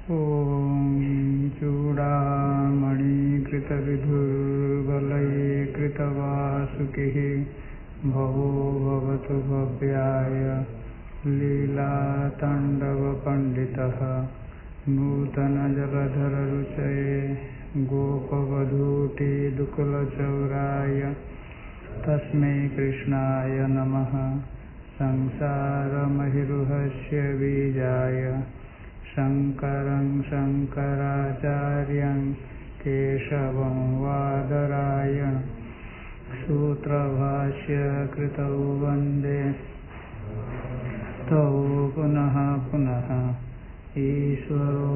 ॐ चूडामणिकृतविधुर्वलये कृतवासुकिः भवो भवतु भव्याय लीलाताण्डवपण्डितः नूतनजलधररुचये गोपवधूटिदुकुलचौराय तस्मै कृष्णाय नमः। संसारमहिरुहस्य बीजाय शङ्करं शङ्कराचार्यं केशवं वादराय सूत्रभाष्य कृतौ वन्दे तौ पुनः पुनः। ईश्वरो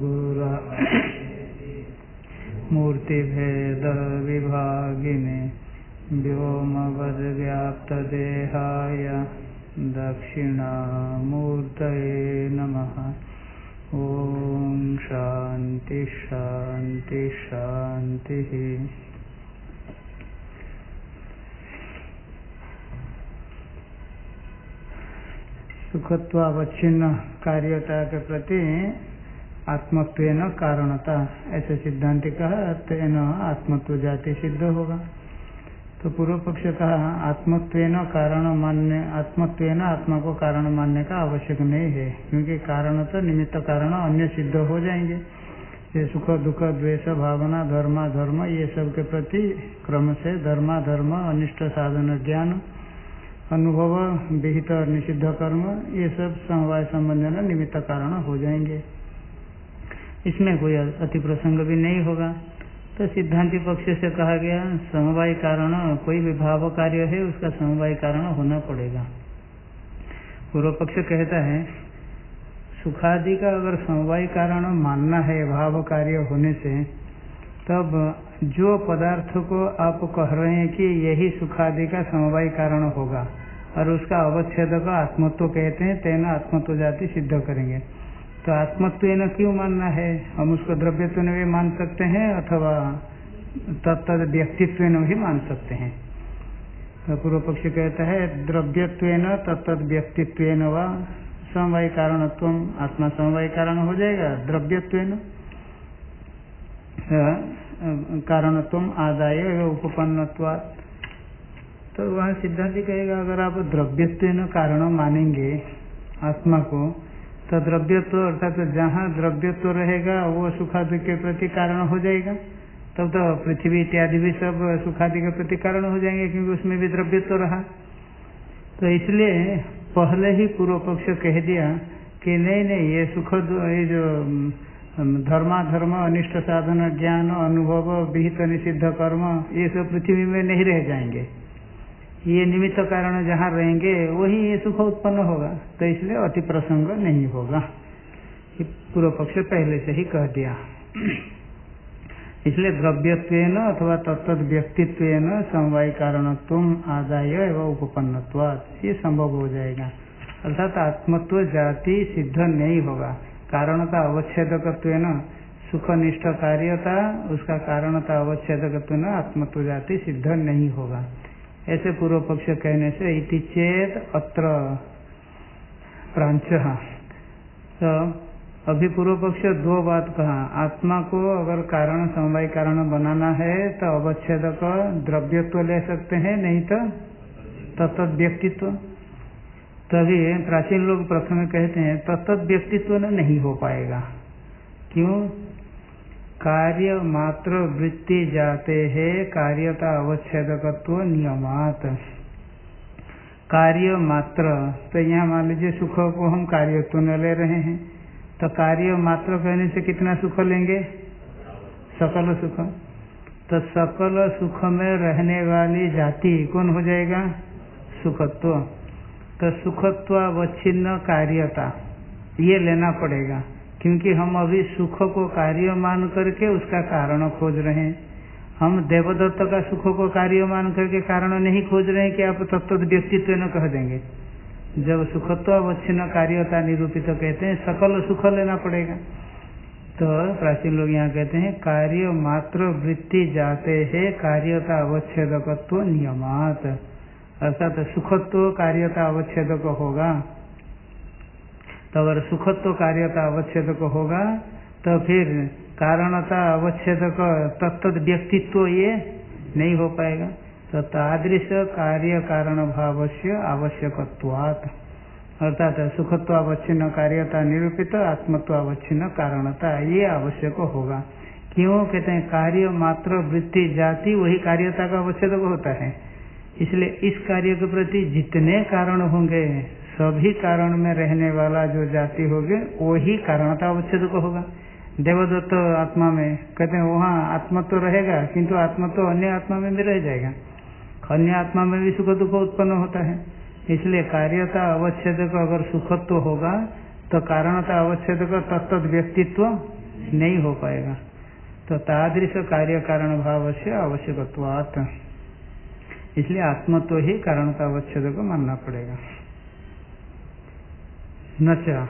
मूर्तिभेदविभागिने व्योमवद्व्याप्तदेहाय दक्षिणामूर्तये नमः। ओम शांति शांति शांति। सुखत्वावच्छिन्न कार्यता के प्रति आत्मत्वेन कारणता, ऐसे सिद्धांत कहा तेन आत्मत्व जाति सिद्ध होगा। तो पूर्व पक्ष कहा आत्मत्वेन कारण मानने, आत्मत्वेन आत्मा को कारण मानने का आवश्यक नहीं है, क्योंकि कारण तो निमित्त कारण अन्य सिद्ध हो जाएंगे। ये सुख दुख द्वेष भावना धर्म ये सब के प्रति क्रम से धर्म अनिष्ट साधन ज्ञान अनुभव विहित और निषिद्ध कर्म ये सब समवाय संबंध निमित्त कारण हो जाएंगे। इसमें कोई अति प्रसंग भी नहीं होगा। तो सिद्धांति पक्ष से कहा गया समवाय कारण, कोई भी भाव कार्य है उसका समवाय कारण होना पड़ेगा। पूर्व पक्ष कहता है सुखादि का अगर समवाय कारण मानना है भाव कार्य होने से, तब जो पदार्थ को आप कह रहे हैं कि यही सुखादि का समवाय कारण होगा और उसका अवच्छेद का आत्मत्व कहते हैं, तेना आत्मत्व जाति सिद्ध करेंगे। तो आत्मत्व न क्यों मानना है? हम उसको द्रव्यत्व भी मान सकते हैं अथवा तत्त व्यक्तित्व भी मान सकते हैं। तो पूर्व पक्ष कहता है द्रव्यत्व तत्त व्यक्तित्व व समवाय कारणत्व, आत्मा समवाय कारण हो जाएगा। द्रव्यत्व कारणत्व आदाय उपपन्नत्वात्। तो वह सिद्धांत कहेगा अगर आप द्रव्यत्व कारण मानेंगे आत्मा को, तो द्रव्यत्व अर्थात जहाँ द्रव्यत्व रहेगा वो सुखादि के प्रति कारण हो जाएगा। तब तो पृथ्वी इत्यादि भी सब सुखादि के प्रति कारण हो जाएंगे, क्योंकि उसमें भी द्रव्यत्व रहा। तो इसलिए पहले ही पूर्व पक्ष कह दिया कि नहीं ये सुख, ये जो धर्म अनिष्ट साधन ज्ञान अनुभव विहित निषिद्ध कर्म ये सब पृथ्वी में नहीं रह जाएंगे, ये निमित्त कारण जहाँ रहेंगे वही ये सुख उत्पन्न होगा। तो इसलिए अति प्रसंग नहीं होगा, ये पूर्व पक्ष पहले से ही कह दिया। इसलिए द्रव्यत्वेन अथवा तत्त व्यक्तित्वेन समवाय कारणत्व आदाय एवं उपपन्नत्वात् ये संभव हो जाएगा। अर्थात आत्मत्व जाति सिद्ध नहीं होगा। कारणता अवच्छेदकत्वेन सुखनिष्ठ कार्यता, उसका कारणता अवच्छेदकत्वेन आत्मत्व जाति सिद्ध नहीं होगा। ऐसे पूर्व पक्ष कहने से इति चेत अत्र प्रांच। तो अभी पूर्व पक्ष दो बात कहा, आत्मा को अगर कारण समवाय कारण बनाना है तो अवच्छेदक द्रव्यत्व ले सकते हैं, नहीं तो तत्त व्यक्तित्व। तभी प्राचीन लोग प्रथम कहते हैं तत्त व्यक्तित्व नहीं हो पाएगा। क्यों? कार्य मात्र वृत्ति जाते हैं कार्यता अवच्छेदकत्व नियमात। कार्य मात्र, तो यहाँ मान लीजिए सुख को हम कार्यत्व न ले रहे हैं, तो कार्य मात्र कहने से कितना सुख लेंगे? सकल सुख। तो सकल सुख में रहने वाली जाति कौन हो जाएगा? सुखत्व। तो सुखत्वावच्छिन्न कार्यता ये लेना पड़ेगा, क्योंकि हम अभी सुख को कार्य मान करके उसका कारण खोज रहे हैं। हम देवदत्त का सुख को कार्य मान करके कारण नहीं खोज रहे हैं कि आप तत्त व्यक्तित्व न कह देंगे। जब सुखत्वावच्छिन्न कार्यता निरूपित कहते हैं सकल सुख लेना पड़ेगा। तो प्राचीन लोग यहाँ कहते हैं कार्य मात्र वृत्ति जाते हैं कार्यता अवच्छेदकत्व नियमात। अर्थात सुखत्व कार्यता अवच्छेदक होगा। तो अगर सुखत्व कार्यता अवच्छेदक होगा तो फिर कारणता अवच्छेदक तत्त व्यक्तित्व ये नहीं हो पाएगा। तो तादृश कार्य कारण भाव से आवश्यकत्वात्, अर्थात सुखत्वावच्छिन्न कार्यता निरूपित आत्मत्वावच्छिन्न कारणता ये आवश्यक होगा। क्यों कहते हैं? कार्य मात्र वृत्ति जाति वही कार्यता का अवच्छेदक होता है। इसलिए इस कार्य के प्रति जितने कारण होंगे सभी कारण में रहने वाला जो जाति होगी वही कारणता अवच्छेदक होगा। देवदत्त आत्मा में कहते हैं वहाँ आत्मत्व रहेगा किंतु आत्मत्व अन्य आत्मा में भी रह जाएगा, अन्य आत्मा में भी सुख दुख उत्पन्न होता है। इसलिए कार्यता अवच्छेदक अगर सुखत्व होगा तो कारणता अवच्छेदक तत्त व्यक्तित्व नहीं हो पाएगा। तो तादृश कार्य कारण भाव से आवश्यकत्वात्, इसलिए आत्मत्व ही कारणता अवच्छेदक मानना पड़ेगा। नचा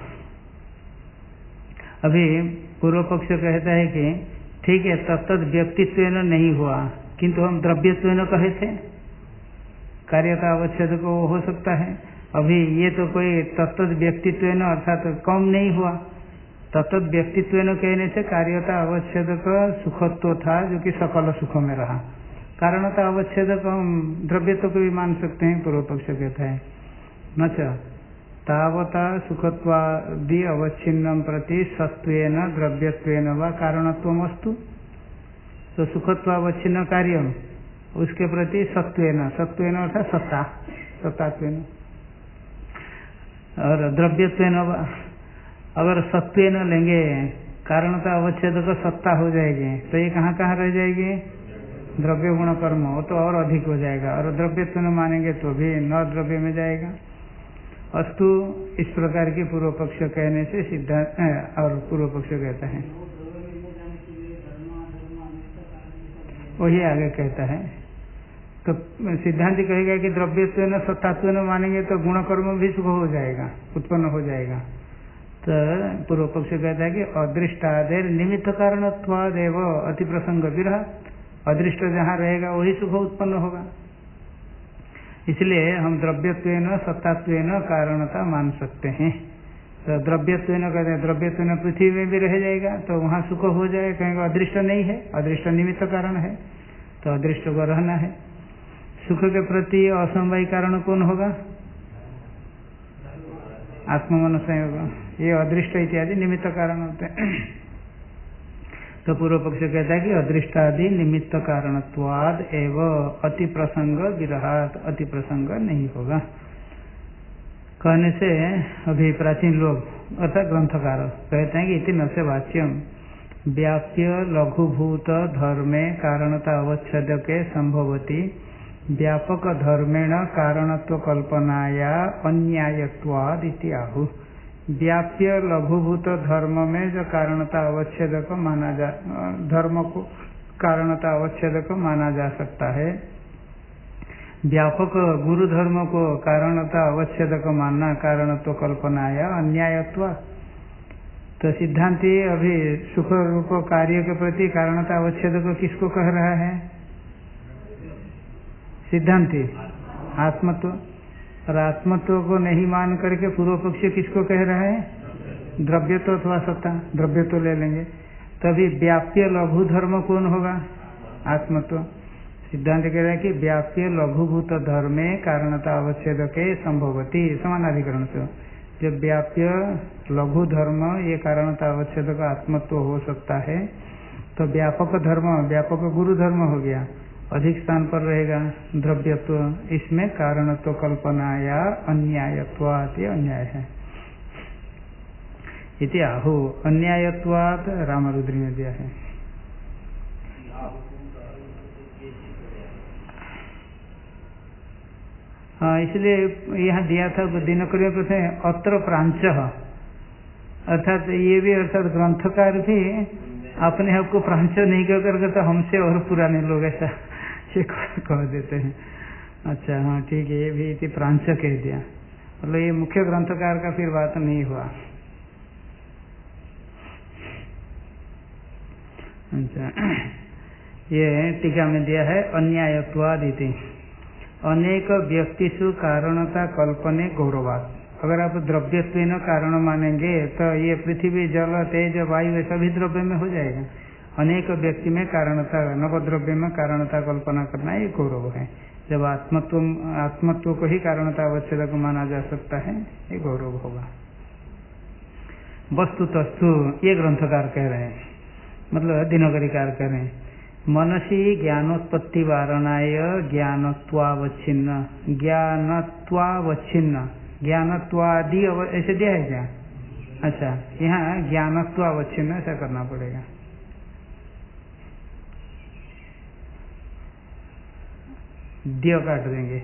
अभी पूर्व पक्ष कहता है कि ठीक है तत्त व्यक्तित्व नहीं हुआ किंतु हम द्रव्यत्व कहे थे, कार्यता अवच्छेदक हो सकता है। अभी ये तो कोई तत्त व्यक्तित्व अर्थात कम नहीं हुआ, तत्त व्यक्तित्व कहने से कार्यता अवच्छेदक सुखत्व था जो कि सकल सुख में रहा। कारणता अवच्छेदक हम द्रव्यत्व को भी मान सकते हैं, पूर्व पक्ष कहता है। नचा तावता सुखत्वादि अवच्छिन्नम प्रति सत्वेन द्रव्यत्वेन व कारणत्वमस्तु। तो सुखत्वावच्छिन्न कार्यम उसके प्रति सत्वेन, सत्वेन अर्थात सत्ता, सत्तात्वेन, और द्रव्यत्वेन अगर सत्वेन लेंगे कारणता अवच्छेदक सत्ता हो जाएगी तो ये कहाँ कहाँ रह जाएगी? द्रव्य गुण कर्म, वो तो और अधिक हो जाएगा। और द्रव्यत्वेन मानेंगे तो भी न द्रव्य में जाएगा। अस्तु इस प्रकार के पूर्व पक्ष कहने से सिद्धांत और पूर्व पक्ष कहता है वही आगे कहता है। तो सिद्धांत कहेगा कि द्रव्यत्व न सत्तात्व न मानेंगे तो गुण कर्म भी सुख हो जाएगा, उत्पन्न हो जाएगा। तो पूर्व पक्ष कहता है कि अदृष्टादेर निमित्त कारणत्वादेव अति प्रसंग विरह, अदृष्ट जहाँ रहेगा वही सुख उत्पन्न होगा। इसलिए हम द्रव्यत्वेन सत्तात्वेन कारणता मान सकते हैं। तो द्रव्यत्वेन कहते हैं द्रव्यत्वेन पृथ्वी में भी रह जाएगा तो वहाँ सुख हो जाए, कहेंगे अदृष्ट नहीं है, अदृष्ट निमित्त कारण है तो अदृष्ट को रहना है। सुख के प्रति असमवाय कारण कौन होगा? आत्ममन संयोग, ये अदृष्ट इत्यादि निमित्त कारण होते हैं। तो पूर्व पक्ष कहता है कि अदृष्टादि निमित्त कारणत्वाद एवं अति प्रसंग विरहात, अति प्रसंग नहीं होगा कहने से अभी प्राचीन लोग अर्थात ग्रंथकार कहते हैं कि इति न से वाच्यम व्याप्य लघुभूत धर्मे कारणता अवच्छेदके संभवती व्यापक धर्मेण कारणत्व कल्पनाया अन्यायत्वाद इति आहु। व्याप्य लघुभूत धर्म में जो कारणता अवच्छेदक माना जा, धर्म को कारणता अवच्छेदक माना जा सकता है, व्यापक गुरु धर्म को कारणता अवच्छेदक मानना कारणत्व कल्पनाया अन्यायत्व। तो सिद्धांति अभी सुख रूप कार्य के प्रति कारणता अवच्छेदक किसको कह रहा है? सिद्धांति आत्मत्व, और आत्मत्व को नहीं मान करके पूर्व पक्षी किसको कह रहा है? द्रव्यत्व अथवा सत्ता, द्रव्यत्व ले लेंगे तभी व्याप्य लघु धर्म कौन होगा? आत्मत्व। सिद्धांत कह रहा है कि व्याप्य लघुभूत धर्मे कारणता अवच्छेदके संभवती, समानाधिकरण से जब व्याप्य लघु धर्म ये कारणता अवच्छेदक आत्मत्व हो सकता है तो व्यापक धर्म, व्यापक गुरु धर्म हो गया, अधिक स्थान पर रहेगा द्रव्यत्व, इसमें कारणत्व कल्पना या अन्यायत्वात्, ये अन्याय है। इति आहु अन्यायत्वात् रामरुद्री में दिया है। हाँ, इसलिए यहाँ दिया था दिनकर्य प्रश्न अत्र प्रांच, अर्थात ये भी अर्थात ग्रंथकार भी अपने आप को प्रांच नहीं कह करके तो हमसे और पुराने लोग ऐसा कह देते हैं। अच्छा हाँ ठीक है, ये भी इति प्रांच कह दिया, मतलब ये मुख्य ग्रंथकार का फिर बात नहीं हुआ। अच्छा ये टीका में दिया है अन्यायत्वादिति अनेक व्यक्तिषु कारणता कल्पने गौरवात्, अगर आप द्रव्यत्व न कारण मानेंगे तो ये पृथ्वी जल तेज वायु सभी द्रव्य में हो जाएगा। अनेक व्यक्ति में कारणता, नवद्रव्य में कारणता कल्पना करना ये गौरव है। जब आत्मत्व को ही कारणता अवच्छेद को माना जा सकता है, ये गौरव होगा। वस्तु तस्तु ये ग्रंथकार कह रहे हैं, मतलब दिनकरीकार कह रहे हैं, मनसी ज्ञानोत्पत्ति वारणाय ज्ञानत्वावच्छिन्न, ज्ञानत्वावच्छिन्न, ज्ञानत्वादि ऐसे दिया है क्या? अच्छा, यहाँ ज्ञानत्वावच्छिन्न ऐसा करना पड़ेगा। द्य काट देंगे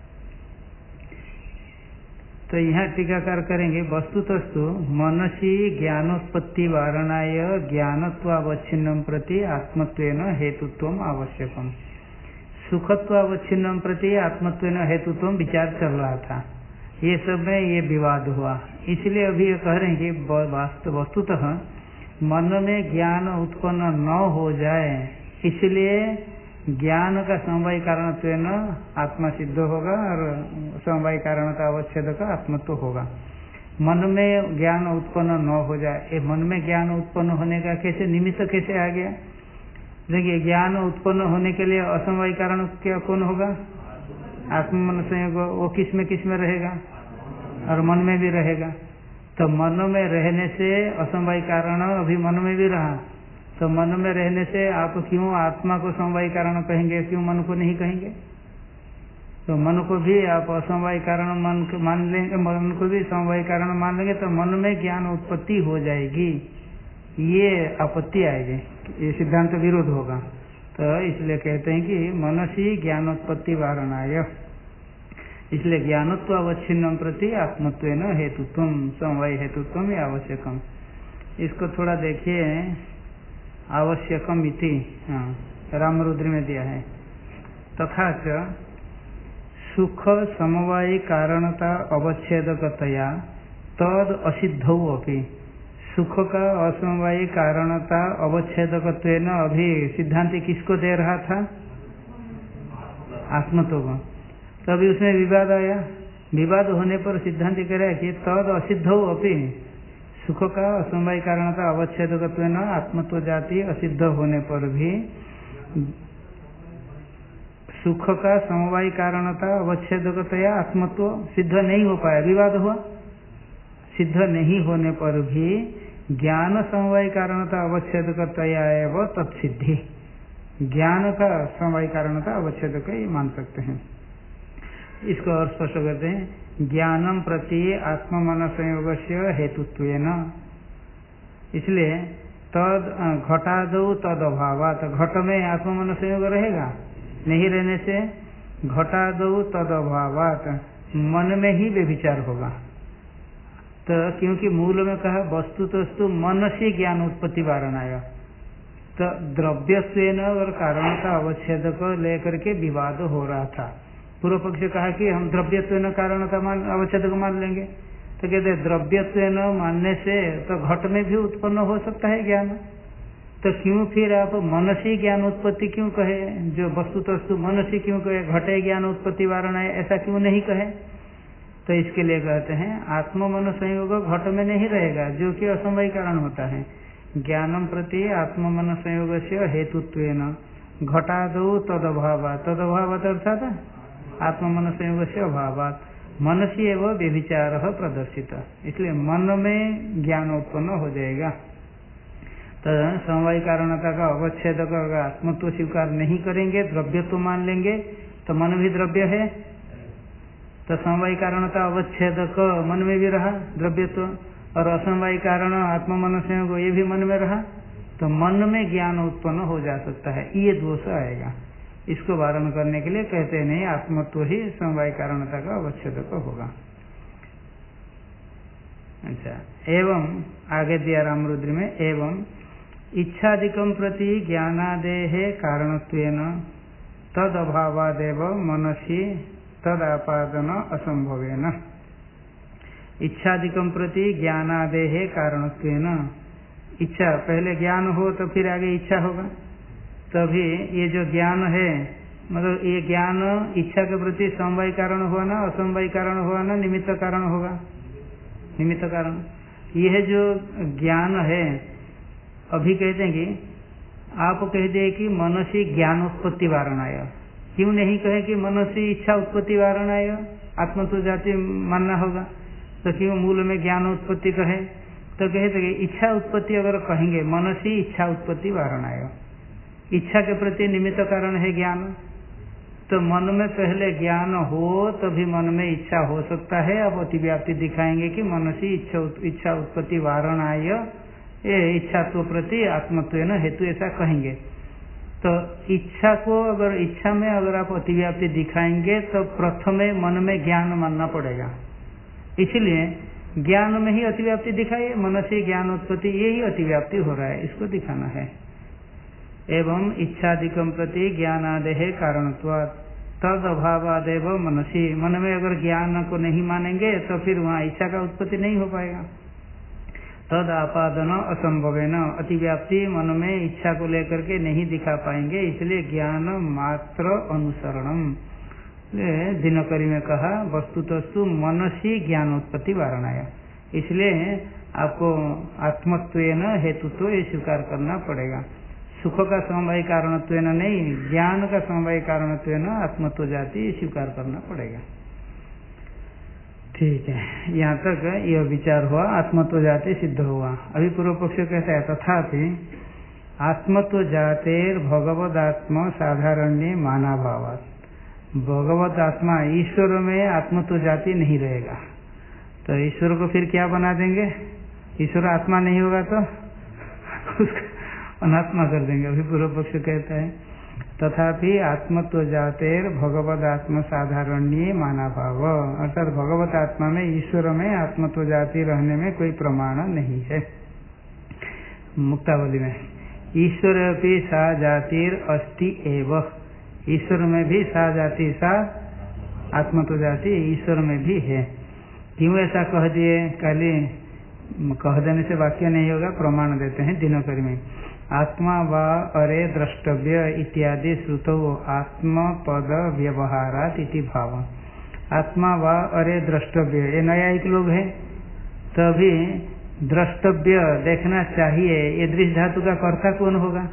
तो यहाँ टीकाकार करेंगे, वस्तुतस्तु मनसी ज्ञानोत्पत्ति वारणाय ज्ञानत्वावच्छिन्नं प्रति आत्मत्वेन हेतुत्वम आवश्यकम। सुखत्वावच्छिन्नं प्रति आत्मत्वेन हेतुत्वम विचार चल रहा था, ये सब में ये विवाद हुआ। इसलिए अभी ये कह रहे हैं कि वस्तुतः मन में ज्ञान उत्पन्न न हो जाए, इसलिए ज्ञान का समवाय कारणत्वेन आत्मा सिद्ध होगा और समवाय कारणता अवच्छेद का आत्मत्व होगा। मन में ज्ञान उत्पन्न न हो जाए, ये मन में ज्ञान उत्पन्न होने का कैसे निमित्त कैसे आ गया? देखिए, ज्ञान उत्पन्न होने के लिए असमवाय कारण क्या कौन होगा? आत्म मन संयोग, वो किस में रहेगा? और मन में भी रहेगा। तो मन में रहने से असमवाय कारण अभी मन में भी रहा, तो मन में रहने से आप क्यों आत्मा को समवाय कारण कहेंगे, क्यों मन को नहीं कहेंगे? तो मन को भी आप असमवाय कारण मान लेंगे, मन को भी समवाय कारण मान लेंगे, तो मन में ज्ञान उत्पत्ति हो जाएगी, ये आपत्ति आएगी, ये सिद्धांत विरोध होगा। तो इसलिए कहते हैं कि मनसी ज्ञानोत्पत्ति वारणाय, इसलिए ज्ञानत्व अवच्छिन्नं प्रति आत्मत्वेन हेतुत्वम, समवाय हेतुत्वम आवश्यकम। इसको थोड़ा देखिए, आवश्यकम इति रामरुद्र में दिया है। तथा च सुख समवायी कारणता अवच्छेदकतया तद असिद्धौ अपि, सुख का असमवायी कारणता अवच्छेदकत्वेन अभी सिद्धांति किसको दे रहा था? आत्मत्व को। तभी उसमें विवाद आया, विवाद होने पर सिद्धांति कह रहा है कि तद असिद्धौ अपि, सुख का असमवाय कारणता अवच्छेदकत्वेन आत्मत्व जाति असिद्ध होने पर भी सुख का समवाय कारणता अवच्छेदकतया आत्मत्व सिद्ध नहीं हो पाया, विवाद हुआ। सिद्ध नहीं होने पर भी ज्ञान समवाय कारणता अवच्छेदकतया एवं तत्सिद्धि, ज्ञान का समवाय कारणता अवच्छेदक ये मान सकते हैं। इसको और स्पष्ट करते हैं, ज्ञानम प्रति आत्म मन संयोग से हेतुत्वेन, इसलिए तद घटादौ तद अभावात, घट में आत्म मन संयोग रहेगा, नहीं रहने से घटादौ तद अभावात मन में ही व्यभिचार होगा। तो क्योंकि मूल में कहा वस्तुतस्तु मन से ज्ञान उत्पत्ति वारणाय, तो द्रव्यत्वेन और कारणता अवच्छेद को लेकर के विवाद हो रहा था। पूर्व पक्ष कहा कि हम द्रव्यत्वेन कारणता अवच्छेद को मान लेंगे, तो कहते द्रव्यत्वेन मानने से तो घट में भी उत्पन्न हो सकता है ज्ञान, तो क्यों फिर आप मनसी ज्ञान उत्पत्ति क्यों कहे? जो वस्तुतस्तु मनसी क्यों कहे? घटे ज्ञान उत्पत्ति वारण है, ऐसा क्यों नहीं कहे? तो इसके लिए कहते हैं आत्म मन संयोग घट में नहीं रहेगा, जो कि असमवाय कारण होता है। ज्ञानम प्रति आत्म मन संयोग से हेतुत्वेन घटादौ तदभावात्, तदभावात् अर्थात आत्म मन संयोग से अभावात् मनसी एवं व्यभिचार प्रदर्शित, इसलिए मन में ज्ञान उत्पन्न हो जाएगा। तो समवाय कारणता का अवच्छेद का आत्मत्व स्वीकार नहीं करेंगे, द्रव्यत्व मान लेंगे, तो मन भी द्रव्य है, तो समवाय कारणता अवच्छेद मन में भी रहा द्रव्यत्व, और असमवाय कारण आत्म मन संयोग ये भी मन में रहा, तो मन में ज्ञान उत्पन्न हो जा सकता है, ये दोष आएगा। इसको वारण करने के लिए कहते हैं नहीं, आत्मत्व ही समवाय कारणता का अवच्छेद होगा। अच्छा, एवं आगे दिया रामरुद्र में, एवं इच्छादिकम प्रति ज्ञानादेह कारणत्वेन तद अभावादेव मनसी तद आपादन असंभवेन, इच्छादिकम प्रति ज्ञानादेह कारणत्वेन, इच्छा पहले ज्ञान हो तो फिर आगे इच्छा होगा, तभी ये जो ज्ञान है, मतलब ये ज्ञान इच्छा के प्रति समवाय कारण हुआ ना, असमवाय कारण हुआ ना, निमित्त कारण होगा? निमित्त कारण। यह जो ज्ञान है, अभी कहते हैं कि आप कह दे कि मनसी ज्ञानोत्पत्ति वारणाय, क्यों नहीं कहे कि मनसी इच्छा उत्पत्ति वारणाय, आत्मत्व जाति मानना होगा, तो क्यों मूल में ज्ञानोत्पत्ति कहे? तो कहते कि इच्छा उत्पत्ति अगर कहेंगे मनसी इच्छा उत्पत्ति वारणाय, इच्छा के प्रति निमित्त कारण है ज्ञान, तो मन में पहले ज्ञान हो तभी मन में इच्छा हो सकता है। अब अतिव्याप्ति दिखाएंगे कि मनसी इच्छा उत्पत्ति वारणाय, ये इच्छात्व प्रति आत्मत्व हेतु ऐसा कहेंगे। तो इच्छा को अगर इच्छा में अगर आप अतिव्याप्ति दिखाएंगे तो प्रथम मन में ज्ञान मानना पड़ेगा, इसलिए ज्ञान में ही अतिव्याप्ति दिखाइए, मनसी ज्ञान उत्पत्ति, यही अतिव्याप्ति हो रहा है, इसको दिखाना है। एवं इच्छादिकम प्रति ज्ञानादेह कारणत्वात् तद अभावादेव मनसी, मन में अगर ज्ञान को नहीं मानेंगे तो फिर वहाँ इच्छा का उत्पत्ति नहीं हो पाएगा। तद आपादन असंभवेन, अतिव्याप्ति मन में इच्छा को लेकर के नहीं दिखा पाएंगे, इसलिए ज्ञान मात्र अनुसरणम। दिनकरी में कहा वस्तुतस्तु मनसी ज्ञानोत्पत्ति वारणाया, इसलिए आपको आत्मत्वेन हेतुत्व ये स्वीकार करना पड़ेगा। सुख का समवायी कारणत्वेन नहीं, ज्ञान का समवायी कारणत्वेन आत्मत्व जाति स्वीकार करना पड़ेगा। ठीक है, यहाँ तक यह विचार हुआ, आत्मत्व जाति सिद्ध हुआ। अभी पूर्व पक्ष कहता है तथापि आत्मत्व जातेर भगवदात्म साधारण्य माना भावात्, भगवत आत्मा ईश्वर में आत्मत्व जाति नहीं रहेगा, तो ईश्वर को फिर क्या बना देंगे? ईश्वर आत्मा नहीं होगा तो उसका अनात्मा कर देंगे। अभी पूर्व पक्ष कहता है तथापि आत्मत्व जातेर भगवत आत्म साधारण्य माना भाव, अर्थात भगवत आत्मा में ईश्वर में आत्मत्व जाति रहने में कोई प्रमाण नहीं है। मुक्तावली में ईश्वर भी सा जातिर अस्ति एव, ईश्वर में भी सा जाति, सा आत्मत्व जाति ईश्वर में भी है। क्यों ऐसा कह दिए? खाली कह देने से वाक्य नहीं होगा, प्रमाण देते हैं दिनकरी में। आत्मा वा अरे द्रष्टव्य इत्यादि श्रुतौ आत्म पद व्यवहारात इति भाव। आत्मा वा अरे द्रष्टव्य, ये न्यायिक लोग हैं, तभी द्रष्टव्य देखना चाहिए, ये दृश्य धातु का कर्ता कौन होगा?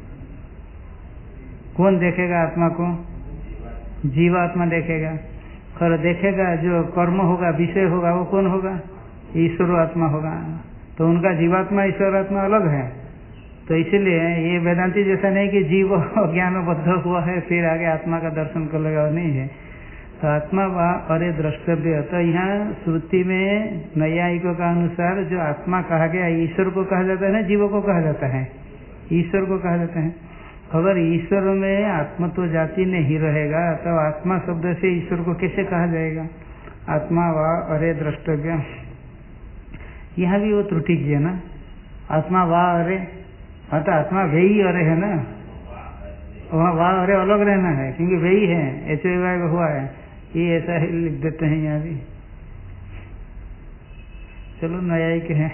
कौन देखेगा आत्मा को? जीवात्मा देखेगा। और देखेगा जो कर्म होगा, विषय होगा, वो कौन होगा? ईश्वर आत्मा होगा। तो उनका जीवात्मा ईश्वर आत्मा अलग है। तो इसलिए ये वेदांति जैसा नहीं कि जीव ज्ञानबद्ध हुआ है फिर आगे आत्मा का दर्शन कर लेगा, नहीं है। तो आत्मा वा अरे द्रष्टव्य, तो यहाँ श्रुति में नैयायिकों का अनुसार जो आत्मा कहा गया ईश्वर को कहा जाता है ना, जीवों को कहा जाता है, ईश्वर को कहा जाता है। अगर ईश्वर में आत्मत्व जाति नहीं रहेगा तो आत्मा शब्द से ईश्वर को कैसे कहा जाएगा? आत्मा वा अरे द्रष्टव्य, यहाँ भी वो त्रुटि की है ना, आत्मा वा अरे, तो आत्मा वे ही अरे है ना, वहाँ वाह अरे अलग रहना है क्योंकि वे ही है, HY हुआ है, ये ऐसा ही लिख देते हैं यहाँ भी। चलो न्यायिक है।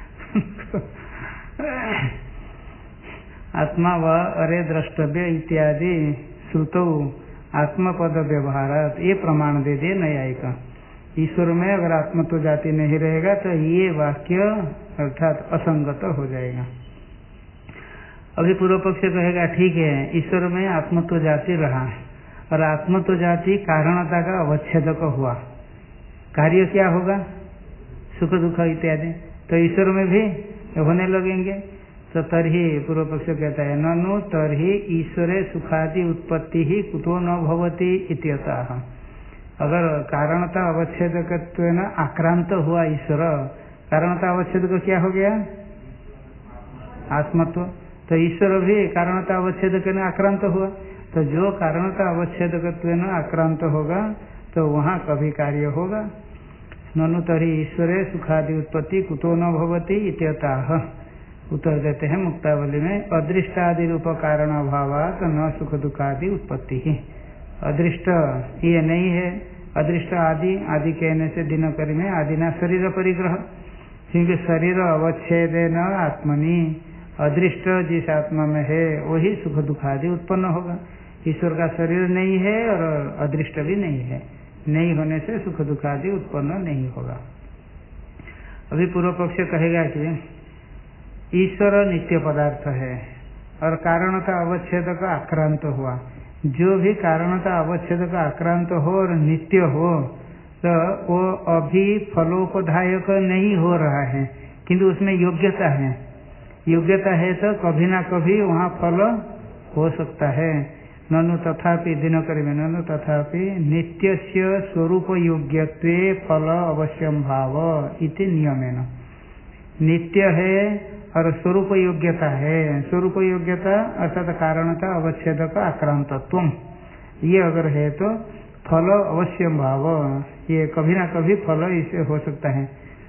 आत्मा व अरे द्रष्टव्य इत्यादि श्रुतौ आत्मपद व्यवहारात, ये प्रमाण दे दे न्यायिक। ईश्वर में अगर आत्मत्व जाति नहीं रहेगा तो ये वाक्य अर्थात असंगत हो जाएगा। अभी पूर्व पक्ष कहेगा ठीक है, ईश्वर में आत्मत्व जाति रहा और आत्मत्व जाति कारणता का अवच्छेदक हुआ, कार्य क्या होगा? सुख दुख इत्यादि, तो ईश्वर में भी होने लगेंगे। तो तरही पूर्व पक्ष कहता है ननु तरही ईश्वरे सुखादि उत्पत्ति ही कुतो न भवति इत्यतः। अगर कारणता अवच्छेदकत्व न आक्रांत हुआ ईश्वर, कारणता अवच्छेदक क्या हो गया? आत्मत्व। तो ईश्वर भी कारणता अवच्छेदक न आक्रांत हुआ, तो जो कारणता अवच्छेदकत्व न आक्रांत होगा तो वहाँ कभी कार्य होगा। ननु तरी ईश्वरे सुखादि उत्पत्ति कुतो न भवति इत्यतः। उत्तर देते हैं मुक्तावली में अदृष्टादि रूप कारण अभावात न सुख दुखादि उत्पत्ति ही। अदृष्ट ये नहीं है, अदृष्ट आदि, आदि कहने से दिनकरी में आदिना शरीर परिग्रह, क्योंकि शरीर अवच्छेदे न आत्मनि, अदृष्ट जिस आत्मा में है वही सुख दुखादि उत्पन्न होगा। ईश्वर का शरीर नहीं है और अदृष्ट भी नहीं है, नहीं होने से सुख दुखादि उत्पन्न नहीं होगा। अभी पूर्व पक्ष कहेगा कि ईश्वर नित्य पदार्थ है और कारणता अवच्छेद का आक्रांत हुआ। जो भी कारणता अवच्छेद का आक्रांत हो और नित्य हो तो वो अभी फलोपदायक नहीं हो रहा है, किंतु उसमें योग्यता है। योग्यता है तो कभी ना कभी वहाँ फल हो सकता है। ननु तथापि दिनकरी में ननु तथापि नित्यस्य स्वरूप योग्यत्वे फल अवश्यम भाव इति नियमेन। नित्य है और स्वरूप योग्यता है। स्वरूप योग्यता अर्थात कारणता अवच्छेद का आक्रांतत्व, ये अगर है तो फल अवश्यम भाव, ये कभी ना कभी फल इसे हो सकता है,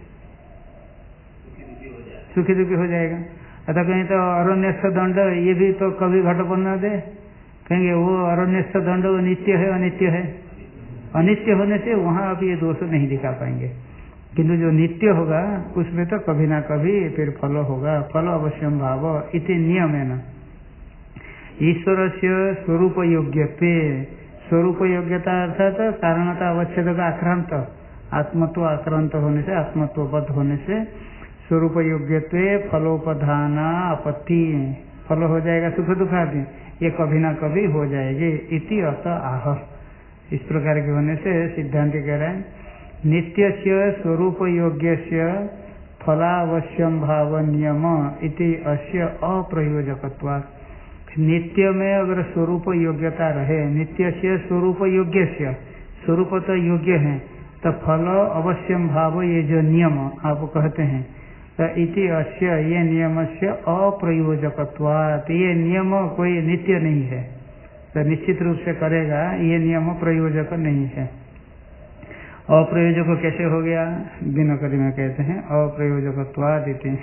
सुखी दुखी हो जाएगा। अतः कहीं तो अरण्यस्थ दंड ये भी तो कभी घटोपन्न दे, कहेंगे वो अरण्यस्थ दंड वो नित्य है अनित्य है। अनित्य होने से वहां आप ये दोष नहीं दिखा पाएंगे, किंतु जो नित्य होगा उसमें तो कभी ना कभी फिर फल होगा। फल अवश्यम भाव इति नियमेन। ईश्वर से स्वरूप योग्यत्वे, स्वरूप योग्यता अर्थात कारणता अवच्छेद का आक्रांत, आत्मत्व आक्रांत होने से, आत्मत्वबद्ध होने से स्वरूप योग्यत्वे फलोपधान आपत्ति, फल हो जाएगा सुख दुखादि, ये कभी ना कभी हो जाएगी। इति अत आह, इस प्रकार के होने से सिद्धांत कह रहे हैं नित्यस्य स्वरूप योग्यस्य फलावश्यम भाव नियम इति अस्य अप्रयोजकत्वात्। नित्य में अगर स्वरूप योग्यता रहे, नित्य से स्वरूप योग्यस्य, स्वरूप तो योग्य है तो फल अवश्यम भाव, ये जो नियम आप कहते हैं तो इति अस्य, ये नियम से अप्रयोजकत्वात्, ये नियम कोई नित्य नहीं है तो निश्चित रूप से करेगा, ये नियम प्रयोजक नहीं है। अप्रयोजक कैसे हो गया? दिनकरी में कहते हैं अप्रयोजकत्वात् इति।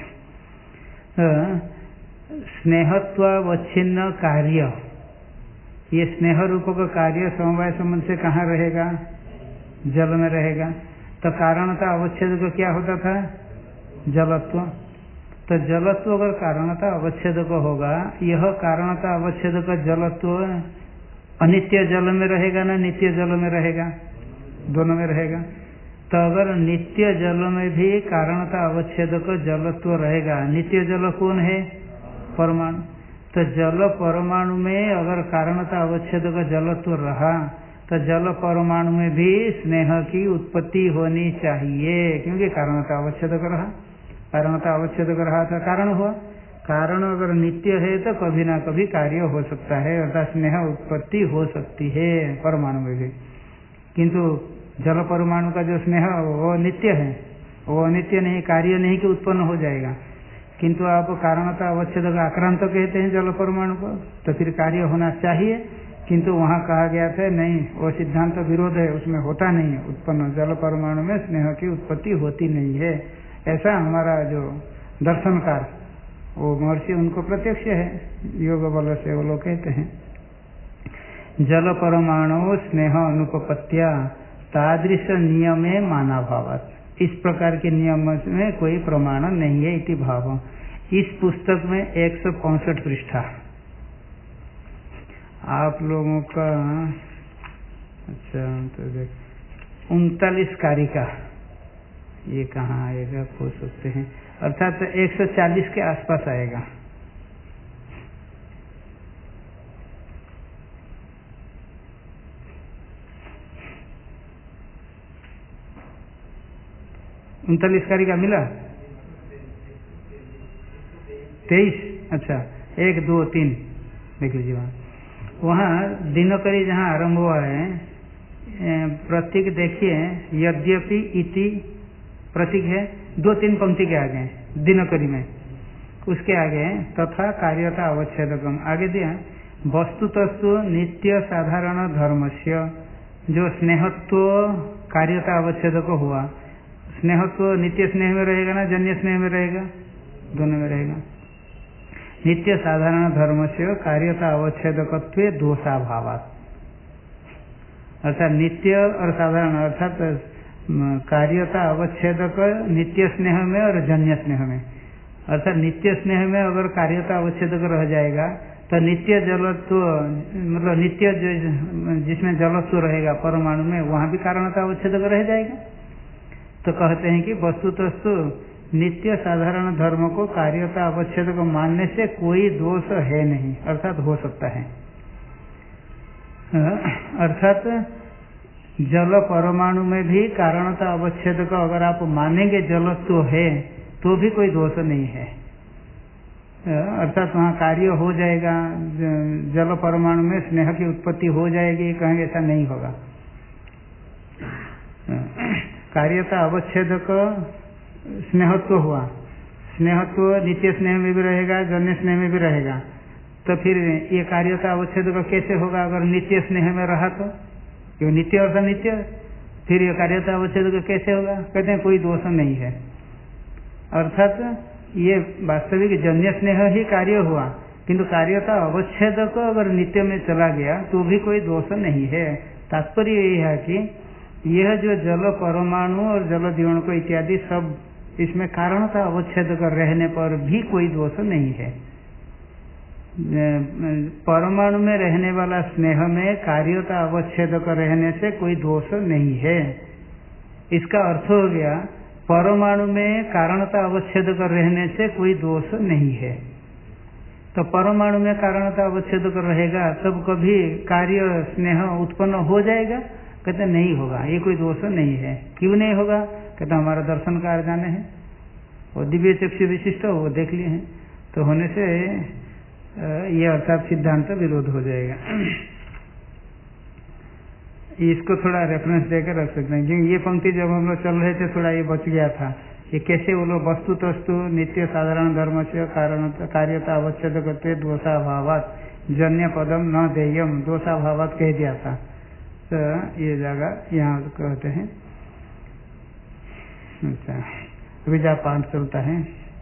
स्नेहत्वावच्छिन्न कार्य, ये स्नेह रूप का कार्य समवाय संबंध से कहाँ रहेगा? जल में रहेगा। तो कारणता अवच्छेद को क्या होता था? जलत्व। तो जलत्व अगर कारणता अवच्छेद को होगा, यह कारणता अवच्छेद का जलत्व अनित्य जल में रहेगा ना नित्य जल में रहेगा? दोनों में रहेगा। तो अगर नित्य जल में भी कारणता अवच्छेद का जलत्व रहेगा, नित्य जल कौन है? परमाणु। तो जल परमाणु में अगर कारणता अवच्छेद का जलत्व रहा तो जल परमाणु में भी स्नेह की उत्पत्ति होनी चाहिए, क्योंकि कारणता अवच्छेद कर रहा, कारणता अवच्छेद कर रहा था, कारण हुआ। कारण अगर नित्य है तो कभी ना कभी कार्य हो सकता है, अर्थात स्नेह उत्पत्ति हो सकती है परमाणु में भी। किंतु जल परमाणु का जो स्नेह वो नित्य है, वो अनित्य नहीं, कार्य नहीं कि उत्पन्न हो जाएगा। किंतु आप कारणता अवच्छेद का आक्रांत कहते हैं जल परमाणु को, तो फिर कार्य होना चाहिए, किंतु वहाँ कहा गया था नहीं, वो सिद्धांत विरोध है, उसमें होता नहीं है उत्पन्न, जल परमाणु में स्नेह की उत्पत्ति होती नहीं है। ऐसा हमारा जो दर्शनकार वो महर्षि उनको प्रत्यक्ष है, योग बल से वो लोग कहते हैं जल परमाणु स्नेह अनुपपत्या तादृश नियमे माना भावात्, इस प्रकार के नियम में कोई प्रमाण नहीं है इति भाव। इस पुस्तक में 165 पृष्ठा आप लोगों का, अच्छा तो देख 39 कारिका, ये कहाँ आएगा खोज सकते हैं, अर्थात 140 के आसपास आएगा। उनतालीस कारिका मिला? 23, अच्छा 1, 2, 3 देख लीजिए। वहाँ दिनकरी जहाँ आरंभ हुआ है, प्रतीक देखिए, यद्यपि इति प्रतीक है, 2-3 पंक्ति के आगे दिनकरी में, उसके आगे तथा कार्यता अवच्छेदकम आगे दिया वस्तुतस्तु नित्य साधारण धर्मस्य, जो स्नेहत्व कार्यता अवच्छेदक हुआ, स्नेहत्व नित्य स्नेह में रहेगा ना जन्य स्नेह में रहेगा? दोनों में रहेगा। नित्य साधारण धर्म से कार्यता अवच्छेदकत्वे दोषाभावात्, अर्थात नित्य और साधारण अर्थात कार्यता अवच्छेदक नित्य स्नेह में और जन्य स्नेह में, अर्थात नित्य स्नेह में अगर कार्यता अवच्छेदक रह जाएगा तो नित्य जलत्व मतलब नित्य जिसमें जलत्व रहेगा परमाणु में, वहां भी कारणता अवच्छेदक रह जाएगा। तो कहते हैं कि वस्तुतस्तु नित्य साधारण धर्म को कार्यता अवच्छेद को मानने से कोई दोष है नहीं, अर्थात हो सकता है। अर्थात जल परमाणु में भी कारणता अवच्छेद को अगर आप मानेंगे जल तो है, तो भी कोई दोष नहीं है। अर्थात वहाँ कार्य हो जाएगा, जल परमाणु में स्नेह की उत्पत्ति हो जाएगी, कहेंगे ऐसा नहीं होगा। कार्यता अवच्छेद को स्नेहत्व हुआ, स्नेहत्व नित्य स्नेह में भी रहेगा, जन्य स्नेह में भी रहेगा, तो फिर ये कार्यता अवच्छेद का कैसे होगा? अगर नित्य स्नेह में रहा तो क्यों नित्य अर्थात नित्य, फिर ये कार्यता अवच्छेद का कैसे होगा? कहते हैं कोई दोष नहीं है। अर्थात ये वास्तविक जन्य स्नेह ही कार्य हुआ, किंतु कार्यता अवच्छेद को अगर नित्य में चला गया तो भी कोई दोष नहीं है। तात्पर्य यही है कि यह जो जल परमाणु और जल द्विगुणक इत्यादि सब इसमें कारणता अवच्छेद कर रहने पर भी कोई दोष नहीं है। परमाणु में रहने वाला स्नेह में कार्यता अवच्छेद कर रहने से कोई दोष नहीं है। इसका अर्थ हो गया परमाणु में कारणता अवच्छेद कर रहने से कोई दोष नहीं है। तो परमाणु में कारणता अवच्छेद कर रहेगा तब कभी कार्य स्नेह उत्पन्न हो जाएगा? कहते नहीं होगा, ये कोई दोष नहीं है। क्यों नहीं होगा? कहते हमारा दर्शन का जाने हैं, वो दिव्य चक्षु विशिष्ट वो देख लिए हैं, तो होने से ये अर्थात सिद्धांत विरोध हो जाएगा। इसको थोड़ा रेफरेंस देकर रख सकते हैं, क्योंकि ये पंक्ति जब हम लोग चल रहे थे थोड़ा ये बच गया था। ये कैसे वो लोग वस्तु तस्तु नित्य साधारण धर्म से कारण कार्यता अवच्छेद करते दोषाभावात जन्य पदम न देयम, दोषाभावात कह दिया था। तो ये जगह यहाँ कहते हैं। अच्छा, विजा पाठ चलता है।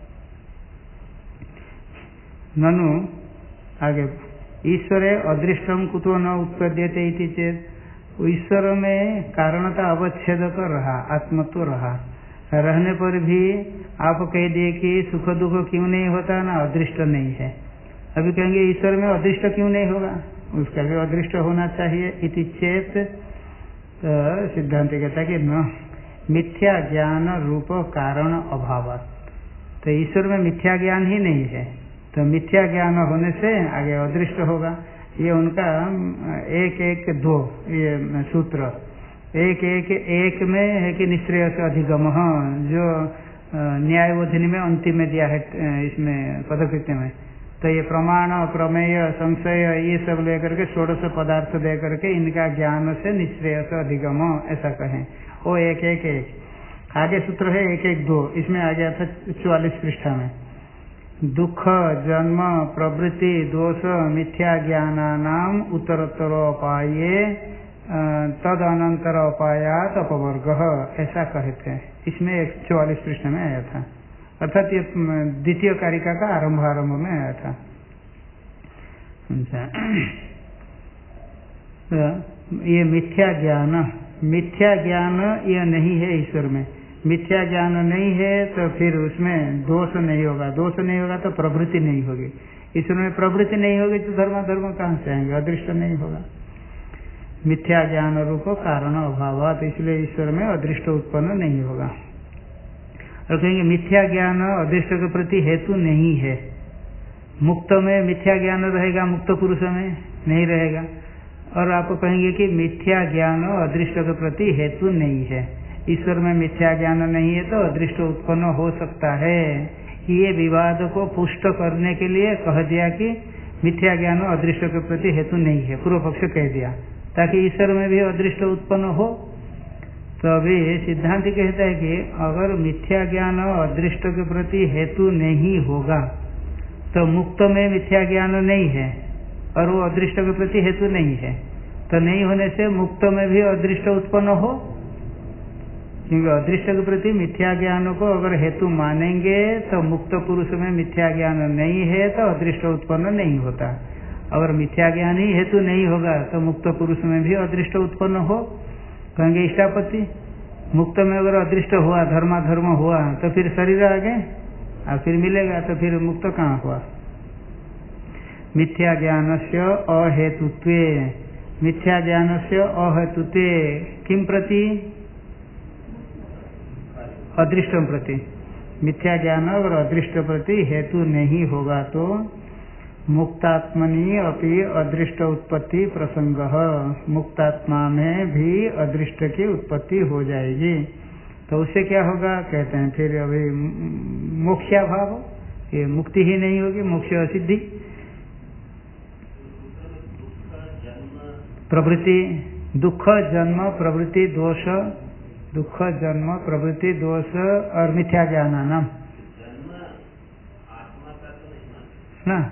ननु आगे ईश्वरे अदृष्टम कुतो न उत्पद्यते इति चेत, ईश्वर में कारणता अवच्छेद कर रहा, आत्मत्व रहा, रहने पर भी आप कह दिए कि सुख दुख क्यों नहीं होता? ना अदृष्ट नहीं है। अभी कहेंगे ईश्वर में अदृष्ट क्यों नहीं होगा? उसका भी अदृष्ट होना चाहिए। इति चेत, तो सिद्धांत कहता है कि न मिथ्या ज्ञान रूप कारण अभाव, तो ईश्वर में मिथ्या ज्ञान ही नहीं है, तो मिथ्या ज्ञान होने से आगे अदृष्ट होगा। ये उनका एक एक दो ये सूत्र, एक में है कि निश्रेय से अधिगम, जो न्यायबोधिनी में अंतिम में दिया है, इसमें पदकृत्य में, तो ये प्रमाण प्रमेय संशय ये सब लेकर के 16 पदार्थ दे करके इनका ज्ञान से निश्रेय से अधिगम ऐसा कहें। वो एक आगे सूत्र है 1-1-2, इसमें आ गया था 44 पृष्ठा में। दुख जन्म प्रवृत्ति दोष मिथ्या ज्ञानानाम उत्तरोत्तरोपाये तद अनंतर उपायात अपवर्ग, ऐसा कहते हैं। इसमें 44 पृष्ठ में आया था, अर्थात ये द्वितीय कारिका का आरंभ में आया था। ये मिथ्या ज्ञान यह नहीं है ईश्वर में। मिथ्या ज्ञान नहीं है तो फिर उसमें दोष नहीं होगा, दोष नहीं होगा तो प्रवृत्ति नहीं होगी। ईश्वर में प्रवृत्ति नहीं होगी तो धर्म कहाँ से आएंगे? अदृष्ट नहीं होगा। मिथ्या ज्ञान रूप कारण अभाव, तो इसलिए ईश्वर में अदृष्ट उत्पन्न नहीं होगा। और कहेंगे मिथ्या ज्ञान अदृष्ट के प्रति हेतु नहीं है। मुक्त में मिथ्या ज्ञान रहेगा, मुक्त पुरुष में नहीं रहेगा। और आप कहेंगे कि मिथ्या ज्ञान अदृष्ट के प्रति हेतु नहीं है। ईश्वर में मिथ्या ज्ञान नहीं है तो अदृष्ट उत्पन्न हो सकता है। ये विवाद को पुष्ट करने के लिए कह दिया कि मिथ्या ज्ञान अदृष्ट के प्रति हेतु नहीं है, पूर्व पक्ष कह दिया, ताकि ईश्वर में भी अदृष्ट उत्पन्न हो। तो अभी सिद्धांत कहता है कि अगर मिथ्या ज्ञान अदृष्ट के प्रति हेतु नहीं होगा तो मुक्त में मिथ्या ज्ञान नहीं है और वो अदृष्ट के प्रति हेतु नहीं है, तो नहीं होने से मुक्त में भी अदृष्ट उत्पन्न हो। क्योंकि अदृष्ट के प्रति मिथ्या ज्ञान को अगर हेतु मानेंगे तो मुक्त पुरुष में मिथ्या ज्ञान नहीं है तो अदृष्ट उत्पन्न नहीं होता। अगर मिथ्या ज्ञान ही हेतु नहीं होगा तो मुक्त पुरुष में भी अदृष्ट उत्पन्न हो। कहेंगे इष्टापत्ति, मुक्त में अगर अदृष्ट हुआ, धर्माधर्म हुआ तो फिर शरीर आ गए और फिर मिलेगा, तो फिर मुक्त कहाँ हुआ? मिथ्या ज्ञान से अहेतुत्वे, मिथ्या ज्ञान से अहेतुत्वे किम प्रति? अदृष्टम प्रति। मिथ्या ज्ञान और अदृष्ट प्रति हेतु नहीं होगा तो मुक्तात्मनि अपि अदृष्ट उत्पत्ति प्रसंग, मुक्तात्मा में भी अदृष्ट की उत्पत्ति हो जाएगी। तो उससे क्या होगा कहते हैं फिर अभी मोक्षा भाव, ये मुक्ति ही नहीं होगी, मोक्ष असिद्धि। प्रवृत्ति दुख जन्म प्रवृत्ति दोष, दुख जन्म प्रवृत्ति दोष और मिथ्या ज्ञान नाम ना,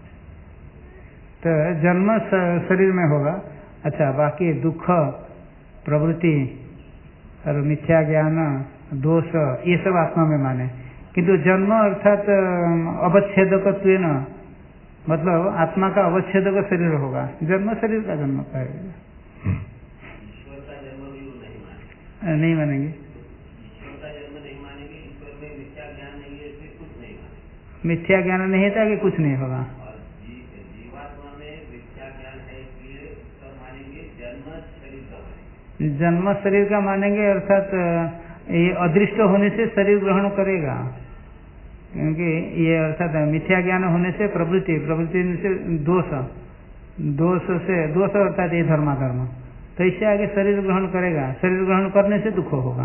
तो जन्म शरीर में होगा। अच्छा, बाकी दुख प्रवृत्ति और मिथ्या ज्ञान दोष ये सब आत्मा में माने, किंतु जन्म अर्थात अवच्छेदकत्व न, मतलब आत्मा का अवच्छेदक शरीर होगा, जन्म शरीर का जन्म कहेगा। ईश्वर का जन्म भी वो नहीं मानेंगे, ईश्वर का जन्म नहीं मानेंगे, ईश्वर में मिथ्या ज्ञान नहीं है इसलिए कुछ नहीं मानेंगे। मिथ्या ज्ञान नहीं था कि कुछ नहीं होगा, और जीवात्मा में मिथ्या ज्ञान है इसलिए सब मानेंगे, जन्म शरीर का मानेंगे। जन्म शरीर का मानेंगे अर्थात ये अदृष्ट होने से शरीर ग्रहण करेगा, क्योंकि ये अर्थात मिथ्या ज्ञान होने से प्रवृत्ति, प्रवृत्ति से दोष, दोष से दोष अर्थात ये धर्माधर्म, तो इससे आगे शरीर ग्रहण करेगा, शरीर ग्रहण करने से दुख होगा।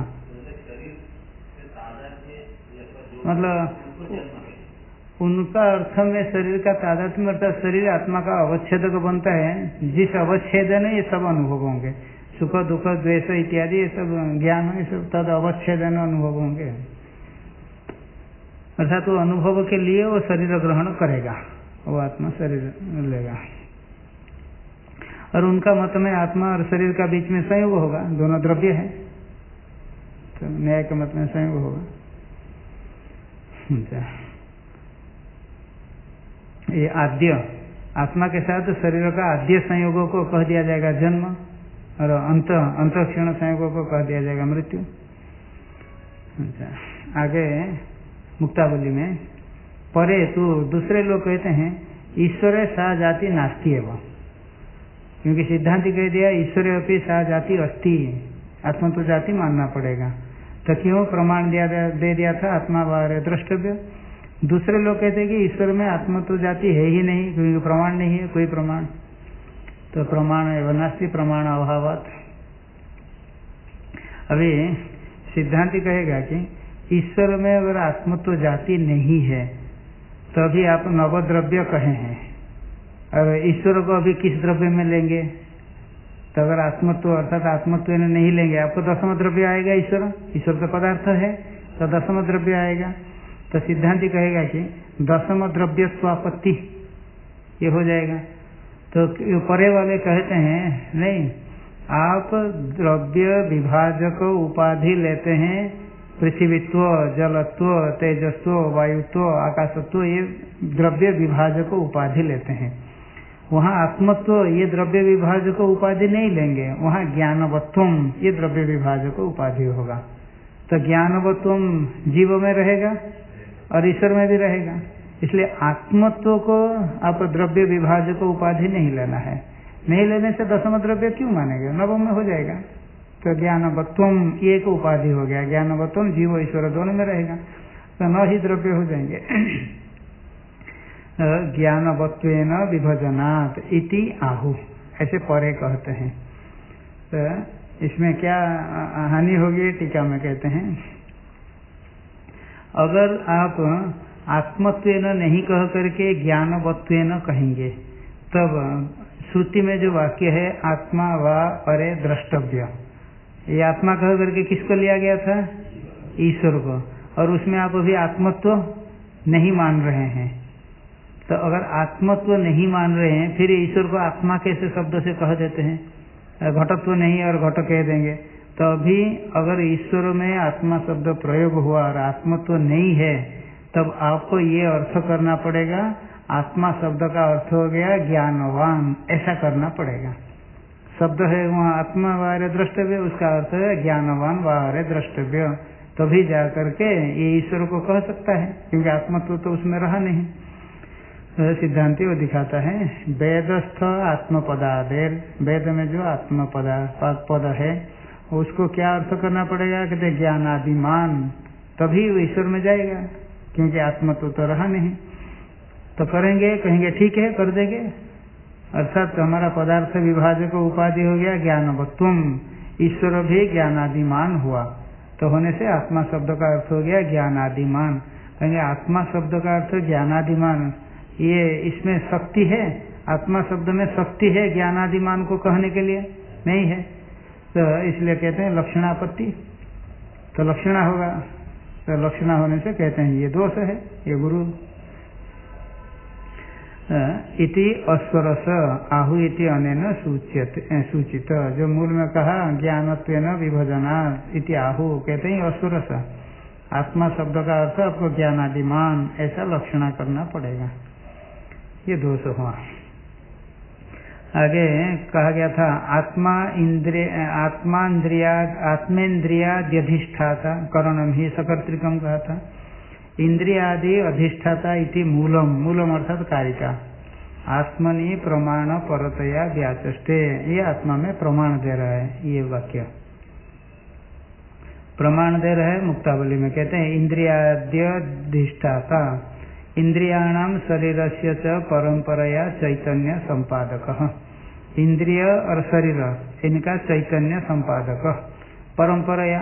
मतलब उनका अर्थ में शरीर का तादात्म्य अर्थात शरीर आत्मा का अवच्छेदक बनता है, जिस अवच्छेदन ये सब अनुभव होंगे, सुख दुख द्वेष इत्यादि ये सब ज्ञान ये सब तद अवच्छेदन अनुभव होंगे, अर्थात वो अनुभव के लिए वो शरीर ग्रहण करेगा, वो आत्मा शरीर लेगा। और उनका मत में आत्मा और शरीर का बीच में संयोग होगा, दोनों द्रव्य है, तो न्याय के मत में संयोग होगा। ये आद्य आत्मा के साथ शरीर का आद्य संयोगों को कह दिया जाएगा जन्म, और अंतःक्षण संयोगों को कह दिया जाएगा मृत्यु। आगे मुक्तावली में परे तो दूसरे लोग कहते हैं ईश्वर सा जाति नास्ति एवं, क्योंकि सिद्धांति कह दिया ईश्वर अपनी सा जाति अस्ति, आत्मा तो जाति मानना पड़ेगा, तो क्यों प्रमाण दे दिया था आत्मा बाहर द्रष्टव्य। दूसरे लोग कहते हैं कि ईश्वर में आत्मा तो जाति है ही नहीं, क्योंकि प्रमाण नहीं है कोई प्रमाण, तो प्रमाण एवं नास्ति प्रमाण अभावात। अभी सिद्धांति कहेगा कि ईश्वर में अगर आत्मत्व जाति नहीं है तो अभी आप नवद्रव्य कहे हैं, और ईश्वर को अभी किस द्रव्य में लेंगे, तो अगर आत्मत्व अर्थात आत्मत्व नहीं लेंगे आपको दशम द्रव्य आएगा, ईश्वर तो पदार्थ है तो दशम द्रव्य आएगा। तो सिद्धांति कहेगा कि दशम द्रव्य स्वापत्ति ये हो जाएगा। तो परे वाले कहते हैं नहीं, आप द्रव्य विभाजक उपाधि लेते हैं, पृथ्वीत्व जलत्व तेजस्व वायुत्व आकाशत्व ये द्रव्य विभाजक उपाधि लेते हैं। वहाँ आत्मत्व ये द्रव्य विभाजक उपाधि नहीं लेंगे, वहाँ ज्ञानवत्वम ये द्रव्य विभाजक उपाधि होगा। तो ज्ञानवत्वम जीव में रहेगा और ईश्वर में भी रहेगा, इसलिए आत्मत्व को आप द्रव्य विभाजक उपाधि नहीं लेना है। नहीं लेने से दशम द्रव्य क्यों मानेंगे, नवम में हो जाएगा। तो ज्ञानवत्वम ये एक उपाधि हो गया, ज्ञानवत्वम जीव ईश्वर दोनों में रहेगा, तो न ही द्रव्य हो जाएंगे। ज्ञानवत्वेन विभजनात् इति आहु, ऐसे परे कहते हैं। तो इसमें क्या हानि होगी, टीका में कहते हैं अगर आप आत्मत्वेन नहीं कह करके ज्ञानवत्वेन कहेंगे, तब श्रुति में जो वाक्य है आत्मा व परे द्रष्टव्य, ये आत्मा कह करके किसको लिया गया था, ईश्वर को, और उसमें आप अभी आत्मत्व नहीं मान रहे हैं। तो अगर आत्मत्व नहीं मान रहे हैं फिर ईश्वर को आत्मा कैसे शब्द से कह देते हैं, घटत्व नहीं और घट कह देंगे। तो अभी अगर ईश्वर में आत्मा शब्द प्रयोग हुआ और आत्मत्व नहीं है, तब आपको ये अर्थ करना पड़ेगा, आत्मा शब्द का अर्थ हो गया ज्ञानवान, ऐसा करना पड़ेगा। शब्द है वहाँ आत्मा वार्य द्रष्टव्य, उसका अर्थ है ज्ञानवान वार्य द्रष्टव्य, तभी जा करके ये ईश्वर को कह सकता है, क्योंकि आत्मत्व तो उसमें रहा नहीं। सिद्धांति वो दिखाता है वेदस्थ आत्मपदादेर, वेद में जो आत्मपद है उसको क्या अर्थ करना पड़ेगा, कहते ज्ञानादिमान, तभी वो ईश्वर में जाएगा, क्योंकि आत्मा तो रहा नहीं। तो करेंगे, कहेंगे ठीक है कर देंगे, अर्थात हमारा पदार्थ विभाजक उपाधि हो गया ज्ञानवत्वम, ईश्वर भी ज्ञानादिमान हुआ। तो होने से आत्मा शब्द का अर्थ हो गया ज्ञानादिमान। कहेंगे आत्मा शब्द का अर्थ ज्ञानादिमान, ये इसमें शक्ति है? आत्मा शब्द में शक्ति है ज्ञानादिमान को कहने के लिए? नहीं है। तो इसलिए कहते हैं लक्षणापत्ति, तो लक्षणा होगा, तो लक्षणा होने से कहते हैं ये दोष है, ये गुरु। इति अस्वरस आहु इति अनेन सूचित, जो मूल में कहा ज्ञानत्वेन विभजना इति आहु, कहते हैं अस्वरस, आत्मा शब्द का अर्थ आपको ज्ञानादिमान ऐसा लक्षणा करना पड़ेगा, ये दोष हुआ। आगे कहा गया था आत्मेन्द्रियाद्यधिष्ठाता करणम ही सकर्तृकम कहा था। इंद्रियादि अधिष्ठाता इति मूलम, मूलम अर्थात कारिका, आत्मनि प्रमाण परतया व्याचष्टे, ये आत्मा में प्रमाण दे रहा है। ये वाक्य प्रमाण दे रहा है मुक्तावली में, कहते हैं इंद्रियाद्यधिष्ठाता इंद्रियाणाम शरीरस्य च परंपरया चैतन्य संपादक, इंद्रिय और शरीर इनका चैतन्य संपादक, परंपरया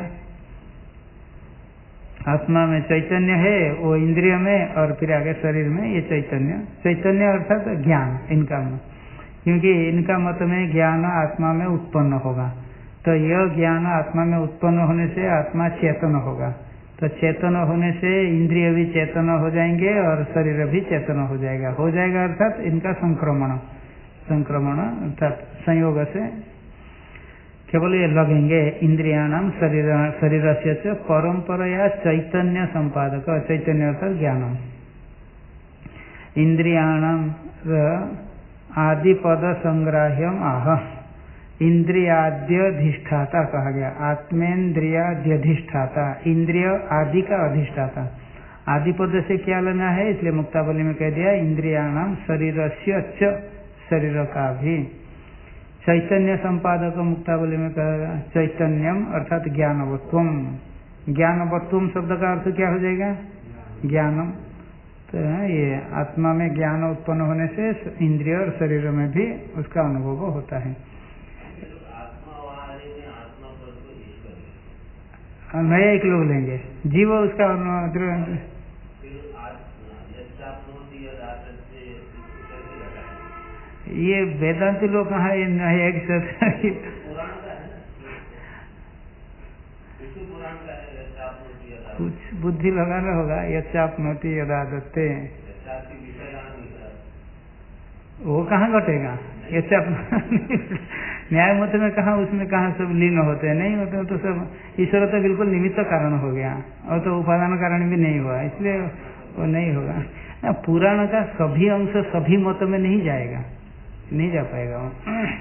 आत्मा में चैतन्य है, वो इंद्रिय में और फिर आगे शरीर में ये चैतन्य, चैतन्य अर्थात ज्ञान इनका, क्योंकि इनका मत में ज्ञान आत्मा में उत्पन्न होगा, तो यह ज्ञान आत्मा में उत्पन्न होने से आत्मा चेतन होगा, तो चेतन होने से इंद्रिय भी चेतन हो जाएंगे और शरीर भी चेतन हो जाएगा अर्थात इनका संक्रमण अर्थात संयोग से केवल ये लगेंगे। इंद्रियाणाम शरीर से परंपरया चैतन्य संपादक, चैतन्य अर्थात ज्ञानम, इंद्रियाणाम आदिपद संग्राह्यम आह, इंद्रियाद्यधिष्ठाता कहा गया, आत्मेन्द्रियाद्यधिष्ठाता, इंद्रिय आदि का अधिष्ठाता, आदि पद से क्या लेना है, इसलिए मुक्तावली में कह दिया इंद्रियाणाम शरीरस्य च, शरीर का भी, चैतन्य संपादक मुक्तावली में कहेगा चैतन्यम अर्थात ज्ञानवत्वम, ज्ञानवत्वम शब्द का अर्थ क्या हो जाएगा, ज्ञानम। तो ये आत्मा में ज्ञान उत्पन्न होने से इंद्रिय और शरीर में भी उसका अनुभव होता है। नया एक लोग लेंगे, जीव उसका ये वेदांति लोग कहाँ ये नया एक कुछ बुद्धि लगाना होगा, यच्चाप्नोति यदा दत्ते, वो कहाँ घटेगा, न्याय मत में कहा, उसमें कहा सब लीन होते हैं, नहीं होते तो सब ईश्वर तो बिल्कुल निमित्त कारण हो गया, और तो उपादान कारण भी नहीं हुआ, इसलिए वो नहीं होगा। पुराण का सभी अंश सभी मत में नहीं जाएगा, नहीं जा पाएगा वो।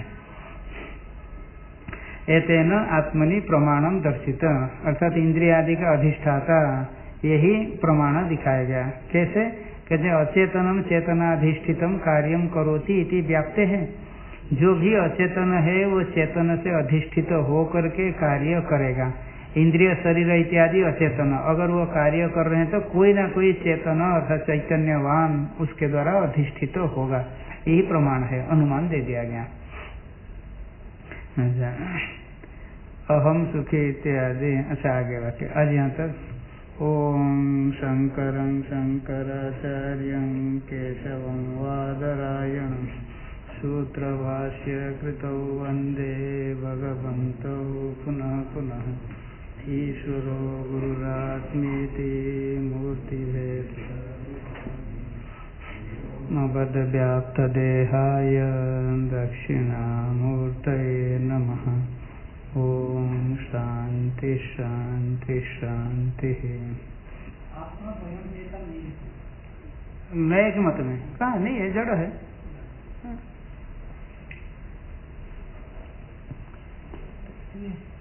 एतेन आत्मनि प्रमाणम दर्शित, अर्थात इंद्रिय आदि का अधिष्ठाता, यही प्रमाण दिखाया गया। कैसे कहते हैं, अचेतनम चेतनाधिष्ठितम कार्यम करोति इति व्याप्ते है, जो भी अचेतन है वो चेतन से अधिष्ठित हो करके कार्य करेगा। इंद्रिय शरीर इत्यादि अचेतन, अगर वो कार्य कर रहे हैं तो कोई ना कोई चेतन अर्थात चैतन्यवान उसके द्वारा अधिष्ठित होगा, यही प्रमाण है, अनुमान दे दिया गया। अहम सुखी इत्यादि, अच्छा आगे वाक्य आज यहाँ तक। ओम शंकरं शंकराचार्यं केशवं वादरायणं सूत्रभाष्य कृतौ वंदे भगवन्तौ पुनः पुनः। ईश्वरो गुरुरात्मेति मूर्तिभेद मबद्धव्याप्तदेहाय दक्षिणामूर्तये नमः। ओम शांति शांति शांति। नए के मत में कहा नहीं है, जड़ है।